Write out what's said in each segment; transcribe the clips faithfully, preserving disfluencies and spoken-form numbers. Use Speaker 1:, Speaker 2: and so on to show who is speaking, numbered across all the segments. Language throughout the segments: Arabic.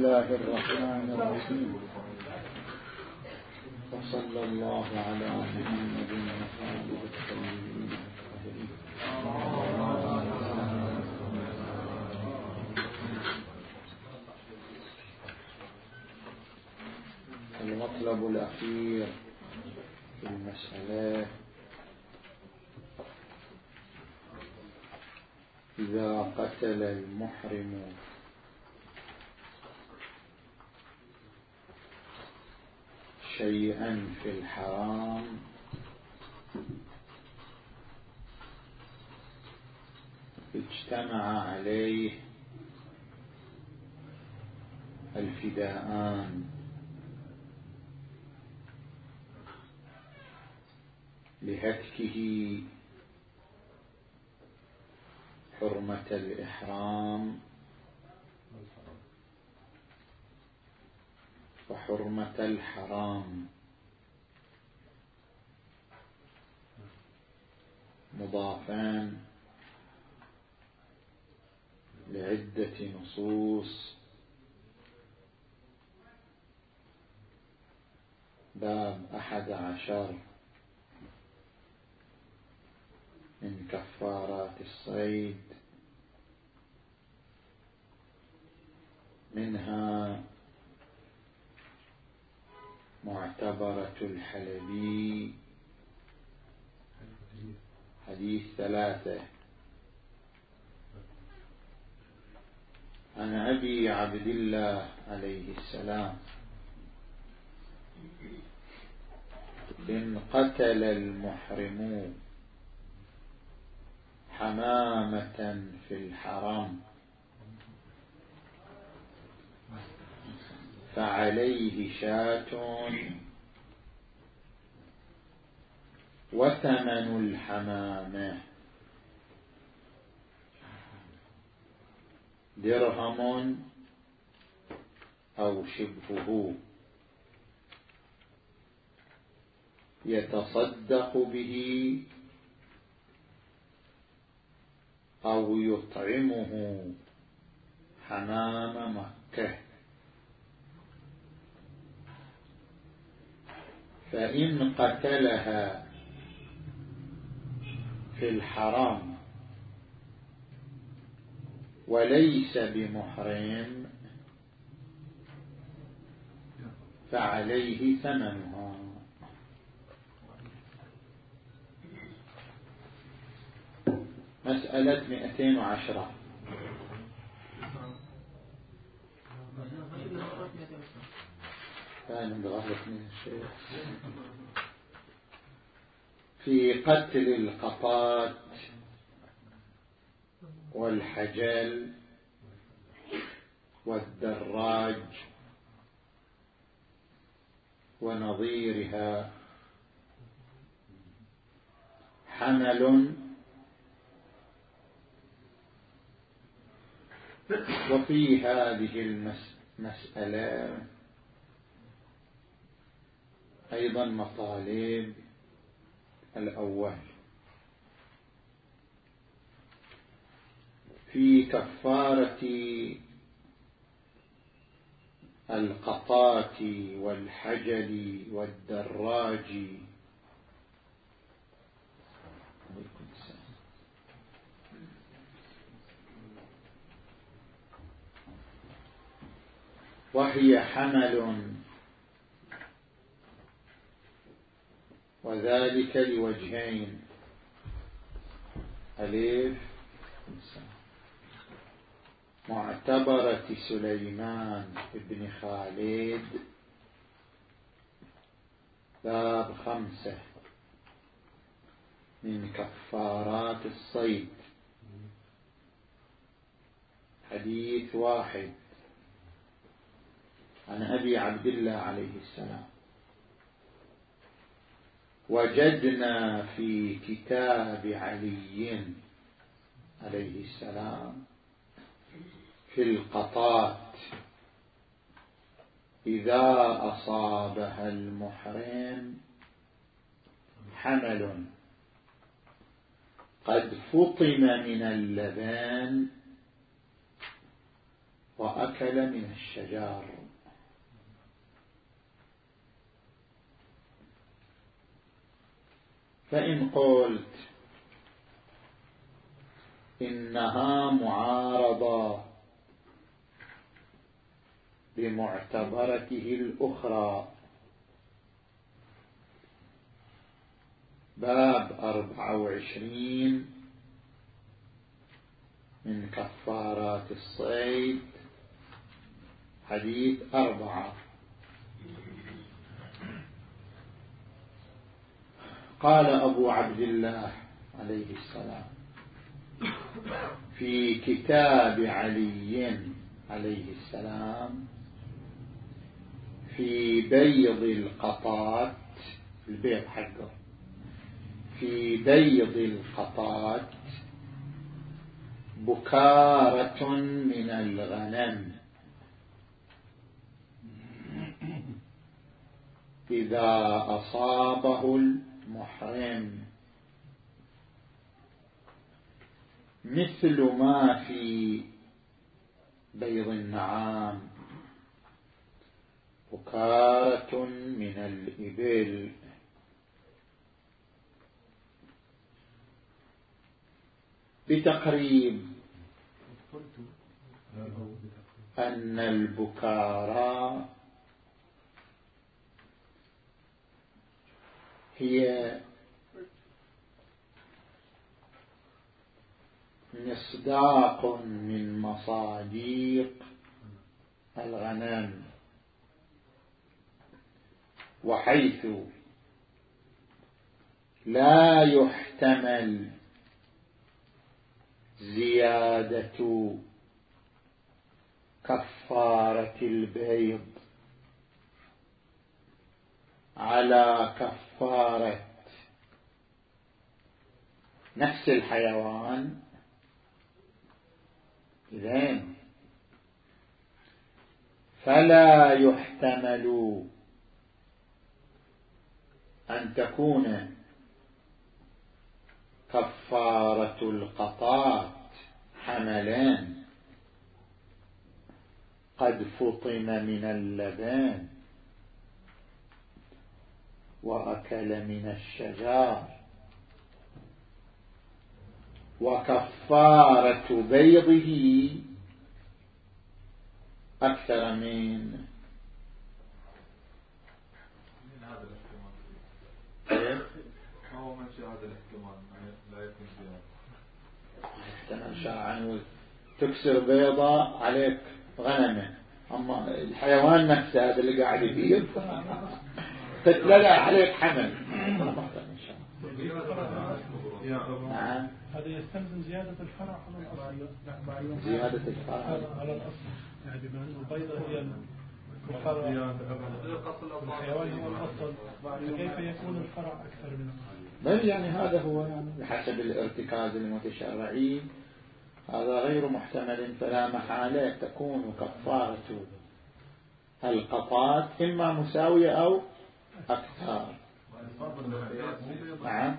Speaker 1: الله الرحمن الرحيم. وصلى الله على محمد وآله الطيبين الطاهرين. المطلب الأخير في المسألة: إذا قتل المحرم شيئا في الحرام اجتمع عليه الفداءان لهتكه حرمة الإحرام وحرمة الحرام، مضافان لعدة نصوص. باب أحد عشر من كفارات الصيد، منها معتبرة الحلبي حديث ثلاثة عن أبي عبد الله عليه السلام: إن قتل المحرم حمامة في الحرم فعليه شاة وثمن الحمامة درهم أو شبهه يتصدق به أو يطعمه حمام مكة، فإن قتلها في الحرام وليس بمحرم فعليه ثمنها. مسألة مئتين وعشرة. في قتل القطات والحجل والدراج ونظيرها حمل، وفي هذه المسألة أيضا مطالب. الأول: في كفارة القطات والحجل والدراج وهي حمل، وذلك لوجهين: ألف معتبرة سليمان بن خالد باب خمسة من كفارات الصيد حديث واحد عن أبي عبد الله عليه السلام: وجدنا في كتاب علي عليه السلام في القطات إذا أصابها المحرم حمل قد فطم من اللبن وأكل من الشجار. فإن قلت إنها معارضة بمعتبرته الأخرى، باب أربعة وعشرين من كفارات الصيد، حديث أربعة. قال أبو عبد الله عليه السلام في كتاب علي عليه السلام في بيض القطات، البيض حقه، في بيض القطات بكارة من الغنم إذا أصابه المحرم مثل ما في بيض النعام بكارة من الإبل. بتقريب أن البكارة هي مصداق من مصاديق الغنم، وحيث لا يحتمل زيادة كفارة البيض على كفارة نفس الحيوان، إذن فلا يحتمل أن تكون كفارة القطات حملان قد فطم من اللبان وأكل من الشجار، وكفارة بيضه أكثر من
Speaker 2: هو من شاء هذا الاحتمال لا يكون زيادة.
Speaker 1: احتمال شرعا تكسر بيضة عليك غنمة، أما الحيوان نفسه هذا اللي قاعد يبيض تتللى عليك حمل. نعم،
Speaker 3: هذا يستلزم زيادة الفرع على الأصل.
Speaker 1: زيادة الفرع
Speaker 3: على الأصل، يعني بما أن البيضة هي الحيوان هو الأصل، فكيف يكون الفرع أكثر من الأصل؟
Speaker 1: بل يعني هذا هو يعني بحسب الارتكاز المتشرعي هذا غير محتمل، فلا محالة تكون كفارة القطات إما مساوية أو أكثر. نعم،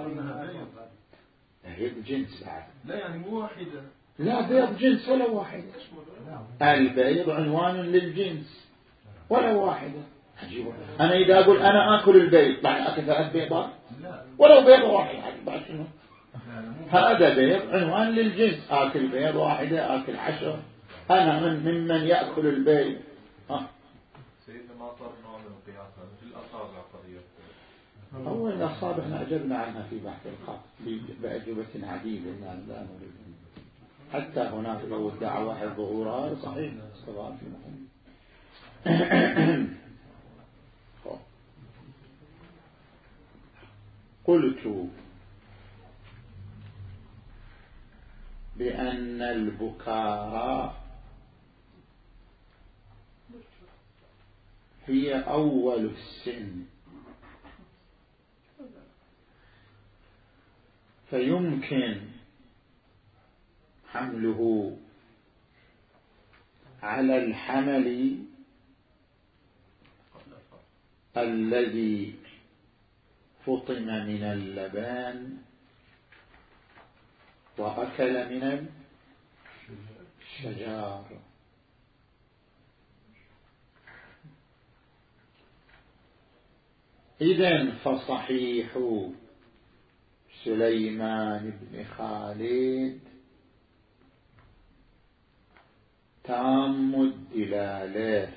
Speaker 1: بيض جنس بعد،
Speaker 2: لا يعني مو واحدة،
Speaker 1: لا بيض جنس ولا واحدة، البيض عنوان للجنس ولا واحدة. عجيب. أنا إذا أقول أنا آكل البيض بعد أكل ثلاث بيضات ولو بيض واحد بعد شنو؟ هذا بيض عنوان للجنس، آكل بيض واحدة آكل عشر، أنا من ممن يأكل البيض. ها
Speaker 2: سيدنا ما صار نوع من القياس في الأصابع قضية.
Speaker 1: أول الأصابع احنا أجبنا عنها في بحث الخط بأجوبة عديدة، لا نريد حتى هناك لو ادعى واحد ظهورها صحيح استضاف في مهم. قلت بأن البكارة هي أول السن، فيمكن حمله على الحمل الذي فطم من اللبان وأكل من الشجار. إذن فصحيح سليمان بن خالد تام الدلالة،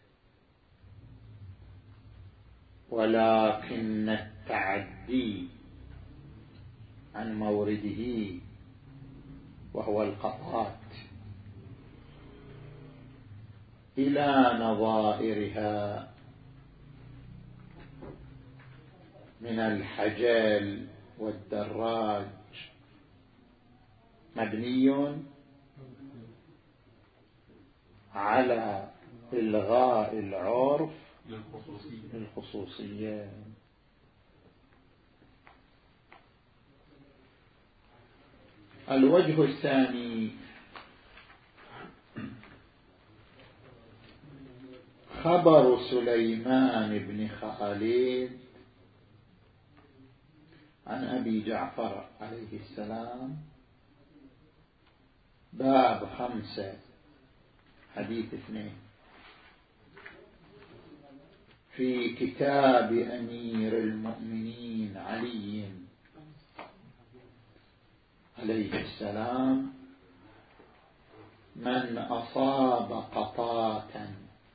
Speaker 1: ولكن التعدي عن مورده وهو القطات إلى نظائرها من الحجل والدراج مبني على إلغاء العرف للخصوصية. الوجه الثاني خبر سليمان بن خالد عن أبي جعفر عليه السلام، باب خمسة حديث اثنين في كتاب أمير المؤمنين علي عليه السلام: من أصاب قطاة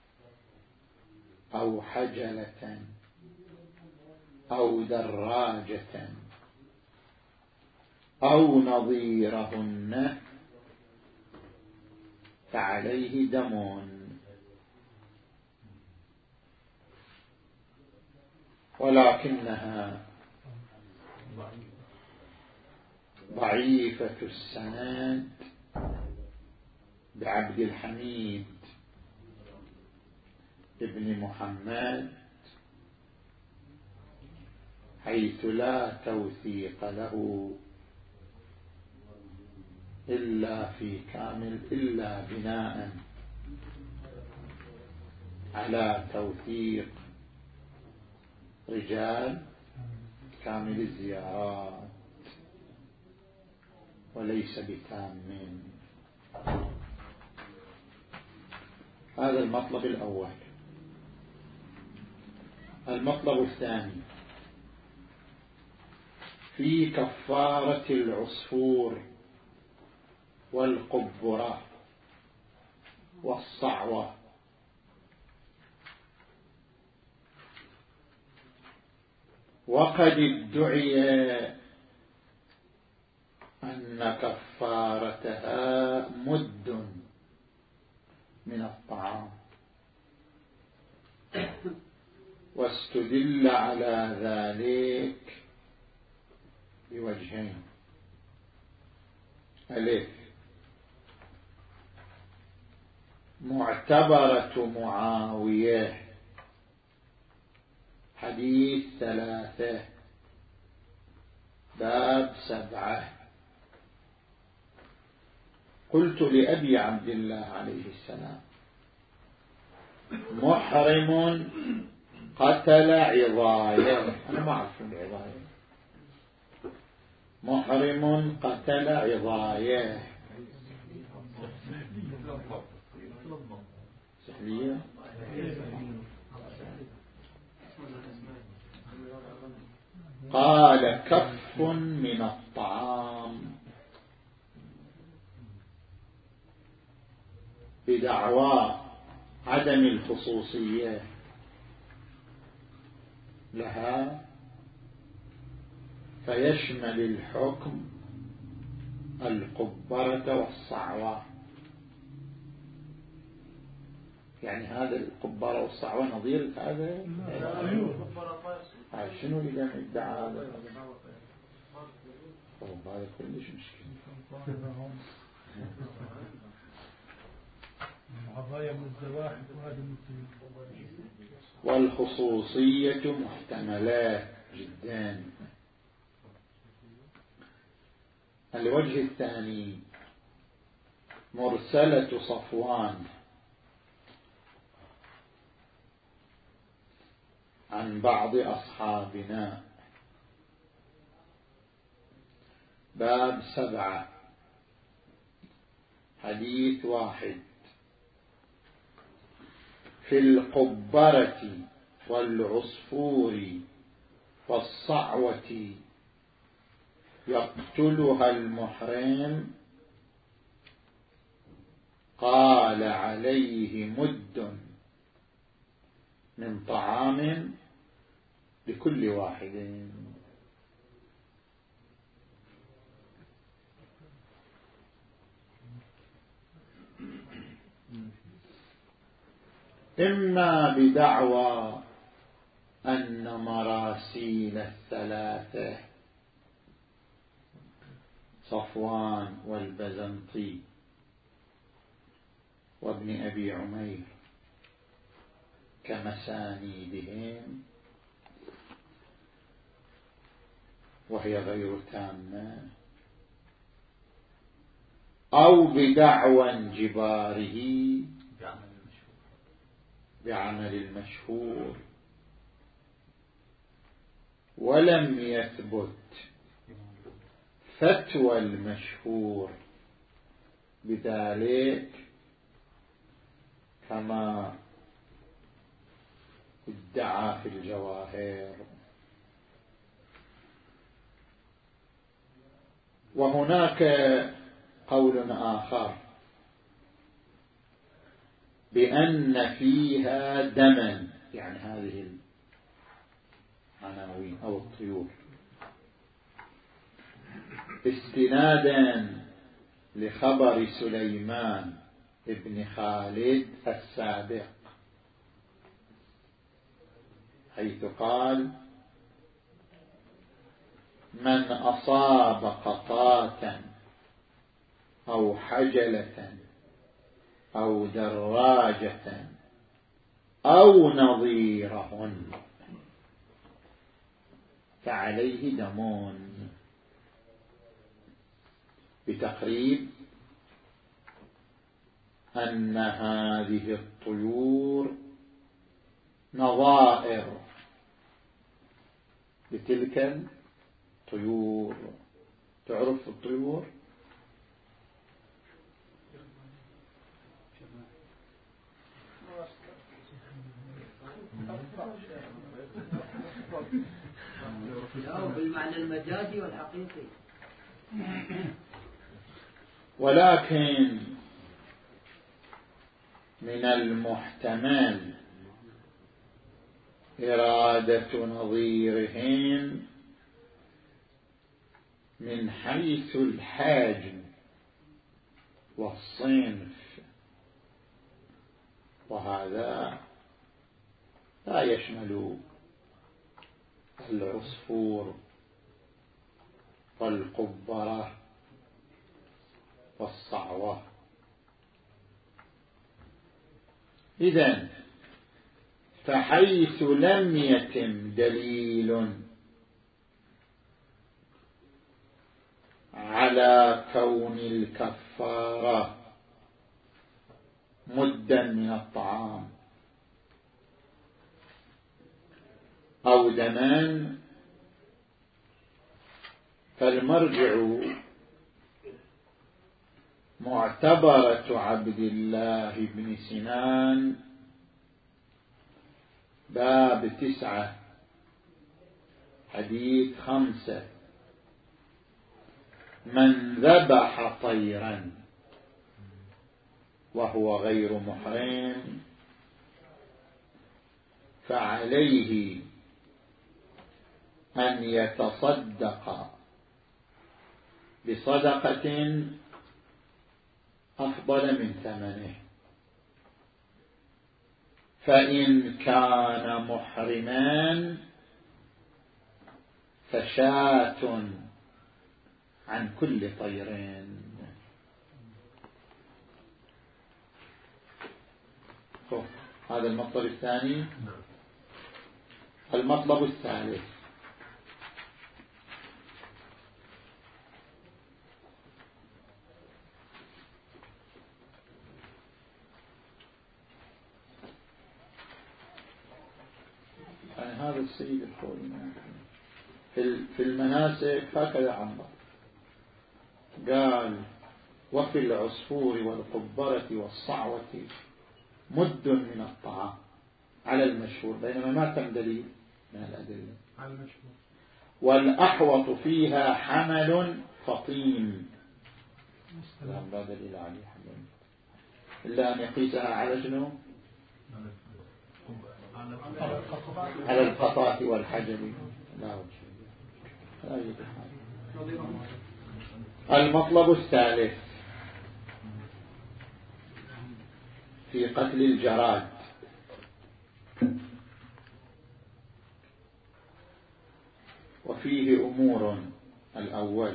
Speaker 1: أو حجلة أو دراجة أو نظيرهن فعليه دم، ولكنها ضعيفة السند بعبد الحميد ابن محمد، حيث لا توثيق له إلا في كامل إلا بناء على توثيق رجال كامل الزيارات وليس بتام. هذا المطلب الأول. المطلب الثاني في كفارة العصفور والقبرة والصعوة. وقد ادعي أن كفارتها مد من الطعام، واستدل على ذلك بوجهين: ألف، معتبرة معاوية حديث ثلاثة باب سبعة: قلت لأبي عبد الله عليه السلام: محرم قتل عضايا. أنا ما أعرف العضايا. محرم قتل عضايا سحلية. قال: كف من الطعام بدعوى عدم الخصوصية لها، فيشمل الحكم القبرة والصعوة. يعني هذا القبرة والصعوة نظير هذا؟ هاي شنو إذا ادعى هذا؟ هذا كلش مشكلة. والخصوصية محتملة جدا. الوجه الثاني مرسلة صفوان عن بعض أصحابنا، باب سبعة حديث واحد: في القبرة والعصفور والصعوة يقتلها المحرم قال عليه مد من طعام لكل واحد. إما بدعوى أن مراسيل الثلاثة صفوان والبزنطي وابن أبي عمير كمسانيدهم وهي غير تامة، أو بدعوى انجباره بعمل المشهور ولم يثبت فتوى المشهور بذلك كما ادعى في الجواهر. وهناك قول آخر بأن فيها دما، يعني هذه العناوين أو الطيور، استنادا لخبر سليمان ابن خالد السابق، حيث قال: من أصاب قطاة أو حجلة أو دراجة أو نظيرهن فعليه دمون، بتقريب أن هذه الطيور نظائر لتلك الطيور. تعرف الطيور؟
Speaker 4: بالمعنى المجازي والحقيقي.
Speaker 1: ولكن من المحتمل إرادة نظيرهم من حيث الحجم والصنف، وهذا لا يشمل العصفور والقبرة والصعوة. إذن فحيث لم يتم دليل على كون الكفارة مدا من الطعام أو دمان، فالمرجع معتبرة عبد الله بن سنان باب تسعة حديث خمسة: من ذبح طيرا وهو غير محرم فعليه أن يتصدق بصدقة أفضل من ثمنه، فإن كان محرما فشاة عن كل طير. هذا المطلب الثاني. المطلب الثالث: يعني هذا السيد الخوي في المناسك هكذا عمر قال: وفي العصفور والقبرة والصعوة مد من الطعام على المشهور، بينما ما تم دليل من الأدلة. والأحوط فيها حمل فطيم، لا دليل عليه حمل إلا أن يقيسها على شنو؟ على القطاة والحجر، لا وجه. المطلب الثالث في قتل الجراد. وفيه أمور. الأول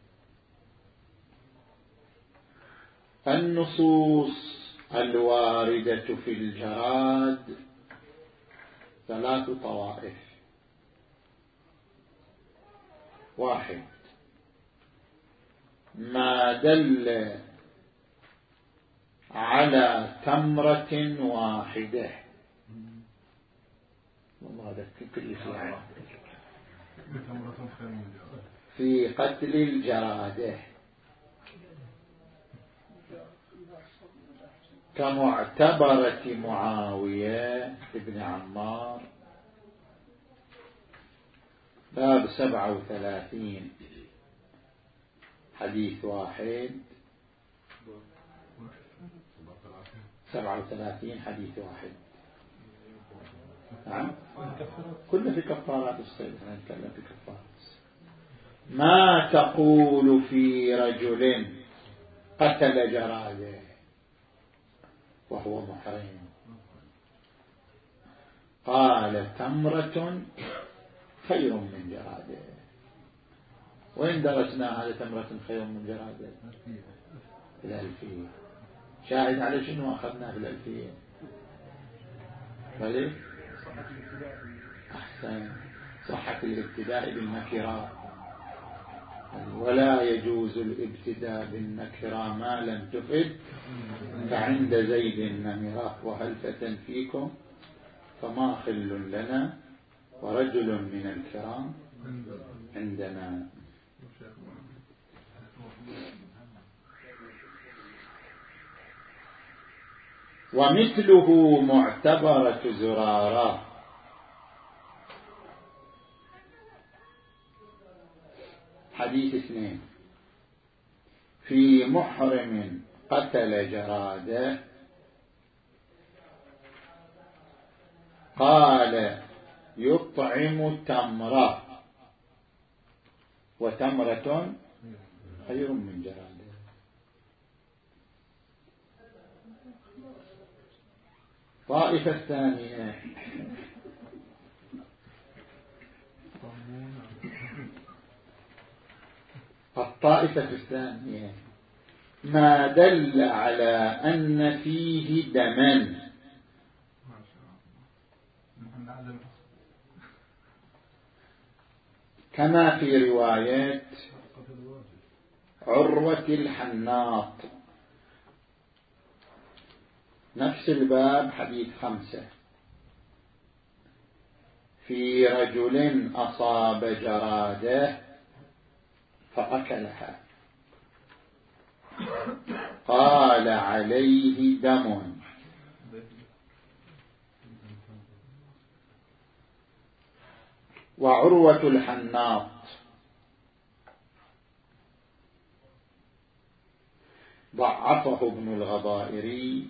Speaker 1: النصوص الواردة في الجراد ثلاث طوائف. واحد، ما دل على تمرة واحدة، والله هذا كل شيء في قتل الجرادة، كمعتبرة معاوية ابن عمار باب سبعة وثلاثين حديث واحد، سبعة وثلاثين حديث واحد. نعم كله في كفارات الصيد، احنا نتكلم في كفارات الصيد. ما تقول في رجل قتل جراده وهو محرم؟ قال تمرة خير من جراده. وين درسنا هذا تمرة خير من جراده؟ في الألفية. شاهد على شنو أخذنا في الألفية؟ بلي أحسن، صحة الابتداء بالنكرة، ولا يجوز الابتداء بالنكرة ما لم تفد، فعند زيد النمرة وهل فتن فيكم فما خل لنا ورجل من الكرام عندنا. ومثله معتبرة زرارة. حديث اثنين في محرم قتل جراده، قال يطعم تمرة وتمرة خير من جراده. طائفة الثانية الطائفة الثانية ما دل على أن فيه دما، كما في رواية عروة الحناط نفس الباب حديث خمسة، في رجل أصاب جراده فأكلها قال عليه دم. وعروة الحناط ضعفه ابن الغضائري،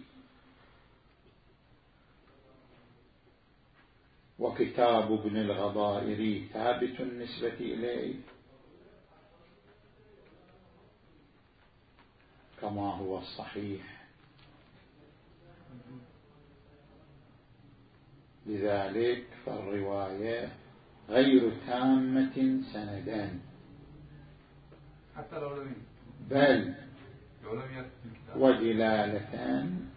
Speaker 1: وكتاب ابن الغضائري ثابت النسبة إليه كما هو الصحيح، لذلك فالرواية غير تامة سندان،
Speaker 2: حتى لو لم
Speaker 1: بل ودلالتان،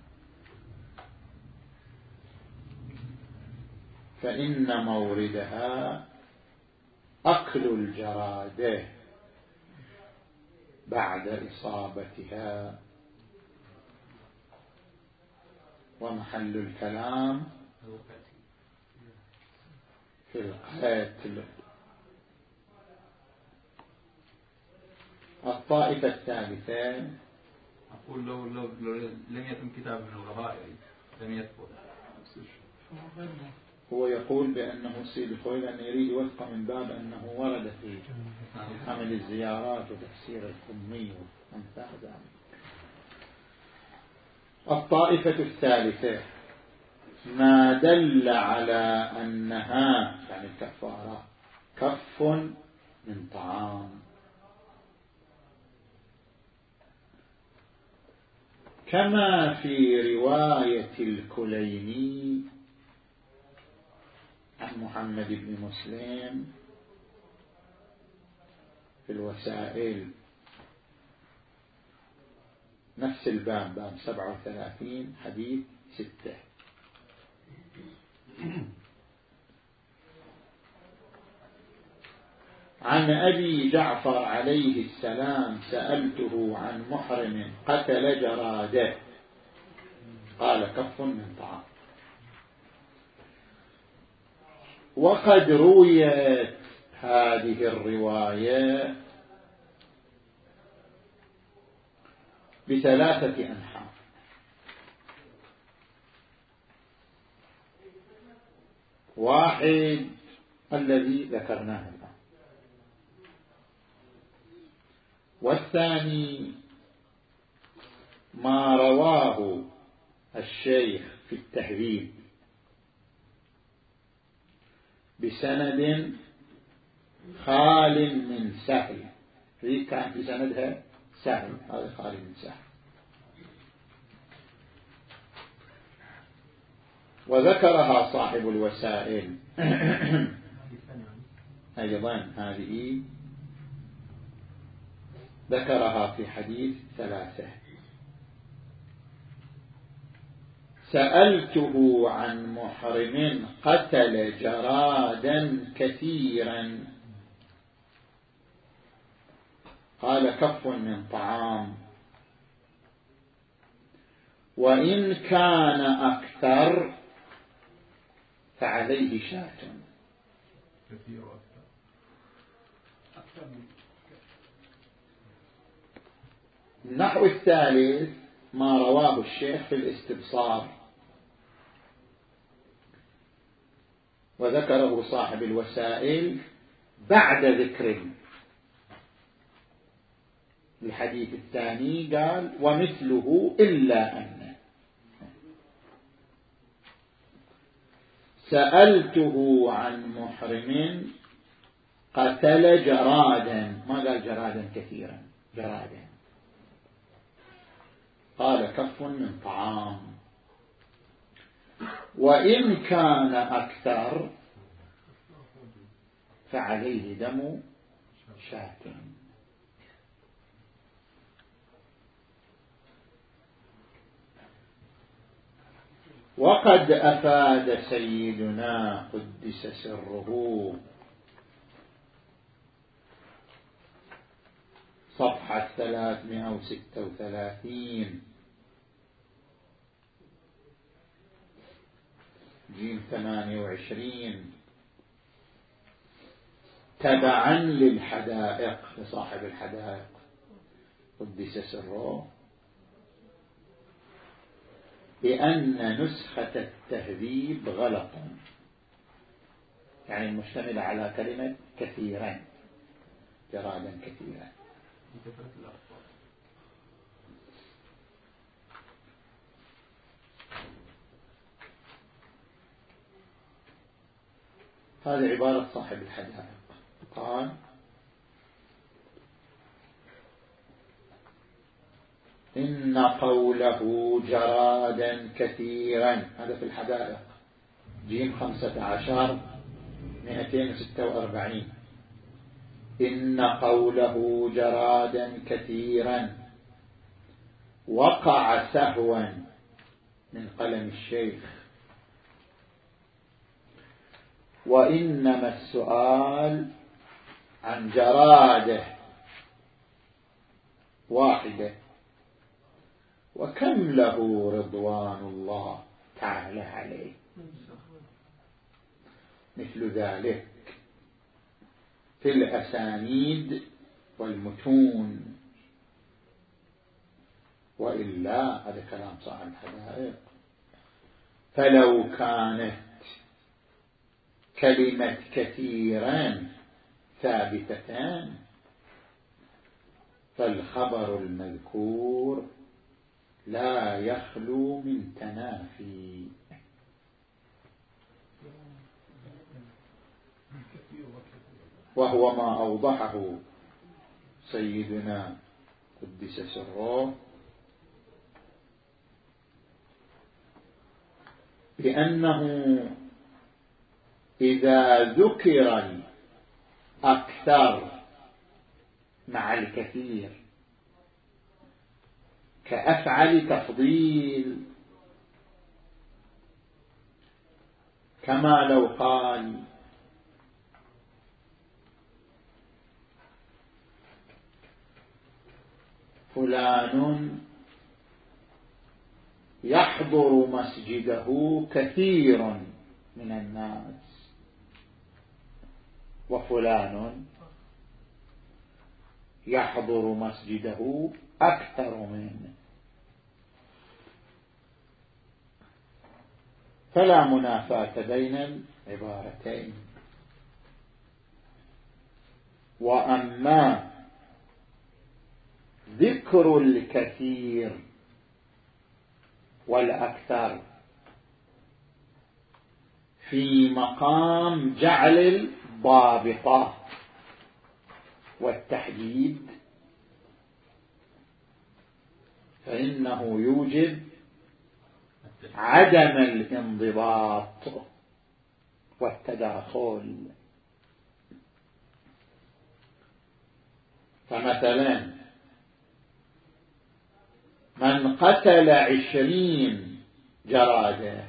Speaker 1: فإن موردها أكل الجرادة بعد إصابتها، ومحل الكلام في القتل. الطائفة الثالثة
Speaker 2: أقول لو, لو, لو لم يتم كتاب من الغضائر لم يثبت.
Speaker 1: هو يقول بأنه سيد الخويلاني يريد وفق من باب أنه ورد في حمل الزيارات وتفسير القمي وأمثال ذلك. الطائفة الثالثة ما دل على أنها يعني الكفارة كف من طعام، كما في رواية الكليني عن محمد بن مسلم في الوسائل نفس الباب، باب سبعة وثلاثين حديث ستة. عن أبي جعفر عليه السلام سألته عن محرم قتل جراده قال كف من طعام. وقد رويت هذه الرواية بثلاثة أنحاء. واحد الذي ذكرناه الآن، والثاني ما رواه الشيخ في التهذيب بسند خال من سهل، هي كان في سندها سهل، هذا خال من سهل. وذكرها صاحب الوسائل أيضا، هذه ذكرها في حديث ثلاثة. سألته عن محرم قتل جرادا كثيرا قال كف من طعام، وإن كان أكثر فعليه شاة. النحو الثالث ما رواه الشيخ في الاستبصار وذكره صاحب الوسائل بعد ذكر الحديث الثاني، قال ومثله إلا أن سألته عن محرم قتل جرادا، ما قال جرادا كثيرا، جرادا، قال كف من طعام، وإن كان أكثر فعليه دم شاة. وقد أفاد سيدنا قدس سره صفحة ثلاثمائة وستة وثلاثين جيم ثمانية وعشرين تبعا للحدائق لصاحب الحدائق قدس سره بأن نسخة التهذيب غلط، يعني مشتملة على كلمة كثيرا، جرادا كثيرا. هذه عبارة صاحب الحدائق، قال إن قوله جرادا كثيرا، هذا في الحدائق جيم خمسة عشر مئتين وستة وأربعين، إن قوله جرادا كثيرا وقع سهوا من قلم الشيخ، وإنما السؤال عن جراده واحدة، وكم له رضوان الله تعالى عليه، مثل ذلك في الأسانيد والمتون، وإلا هذا كلام صاحب الحدائق. فلو كانت كلمة كثيرا ثابتتان، فالخبر المذكور لا يخلو من تنافي. وهو ما أوضحه سيدنا قدس سره بأنه إذا ذكر الأكثر مع الكثير كأفعل تفضيل، كما لو قال فلان يحضر مسجده كثير من الناس، وفلان يحضر مسجده أكثر منه، فلا منافاة بين العبارتين. وأما ذكر الكثير والأكثر في مقام جعل الضابطة والتحديد فإنه يوجب عدم الانضباط والتداخل. فمثلا من قتل عشرين جرادة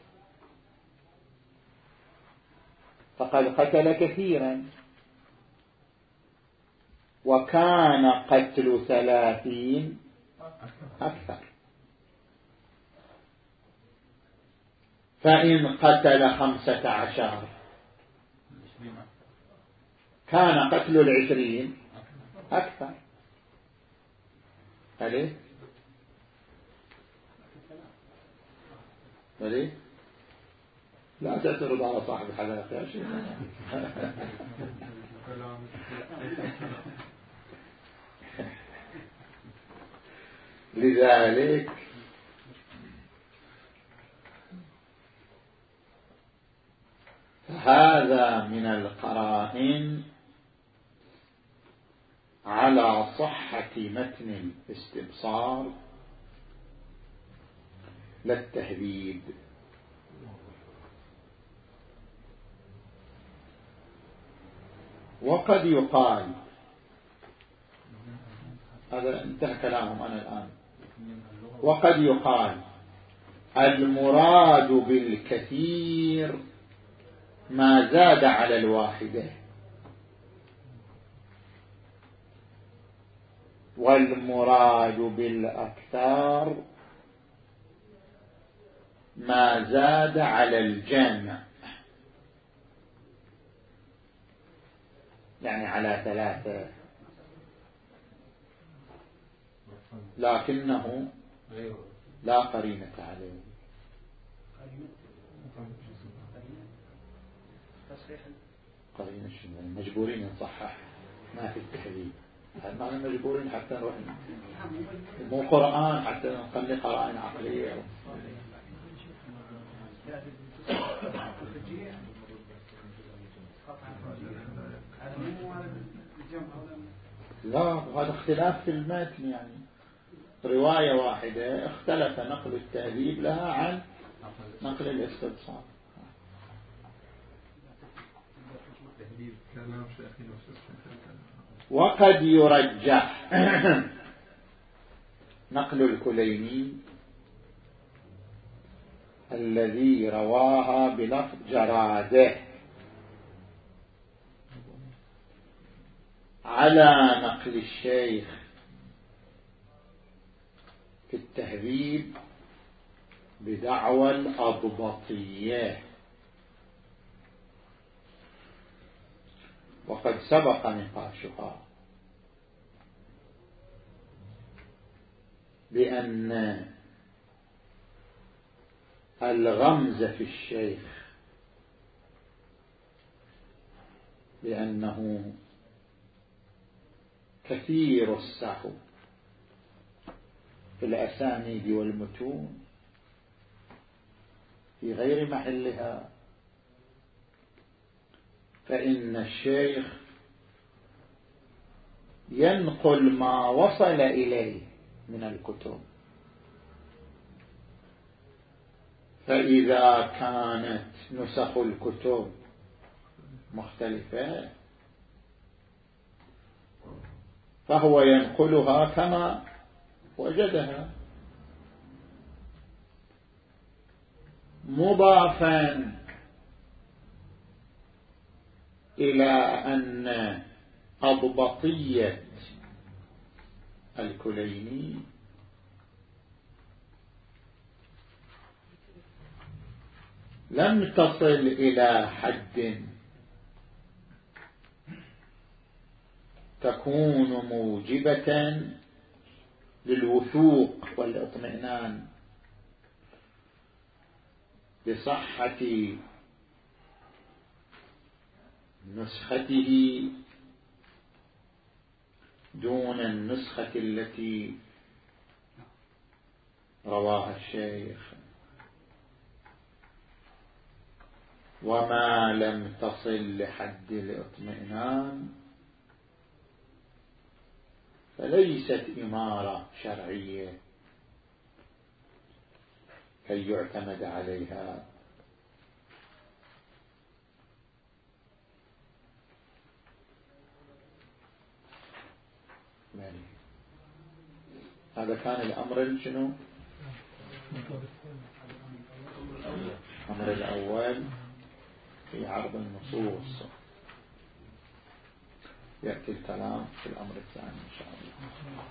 Speaker 1: فقد قتل كثيرا، وكان قتل ثلاثين أكثر. فإن قتل خمسة عشر كان قتل العشرين أكثر. أليه؟ أليه؟ لا تعترض على صاحب الحلقة يا شيخ. لذلك هذا من القرائن على صحة متن الاستبصار للتهذيب. وقد يقال، هذا انتهى كلامهم أنا الآن، وقد يقال المراد بالكثير ما زاد على الواحدة، والمراد بالأكثر ما زاد على الجمع، يعني على ثلاثة، لكنه لا قرينة عليه. قرينة شنو؟ مجبورين نصحح، ما في التحديد. ما مجبورين حتى نروح، مو قرآن حتى نخلي قرائن عقلية. لا، هذا اختلاف في المتن، يعني رواية واحدة اختلف نقل التهذيب لها عن نقل الاستبصار. وقد يرجح نقل الكليني الذي رواها بلفظ جراده على نقل الشيخ في التهذيب بدعوى الأضبطية. وقد سبق نقاشها بأن الغمز في الشيخ لأنه كثير السهو في الأسانيد والمتون في غير محلها، فإن الشيخ ينقل ما وصل إليه من الكتب، فإذا كانت نسخ الكتب مختلفة فهو ينقلها كما وجدها، مضافا إلى أن أضبطية الكليني لم تصل إلى حد تكون موجبة للوثوق والاطمئنان بصحة نسخته دون النسخة التي رواها الشيخ. وما لم تصل لحد الاطمئنان فليست إمارة شرعية كي يعتمد عليها. يعني هذا كان الأمر الشنو؟ الأمر الأول في عرض النصوص، يأتي الكلام في الأمر الثاني إن شاء الله.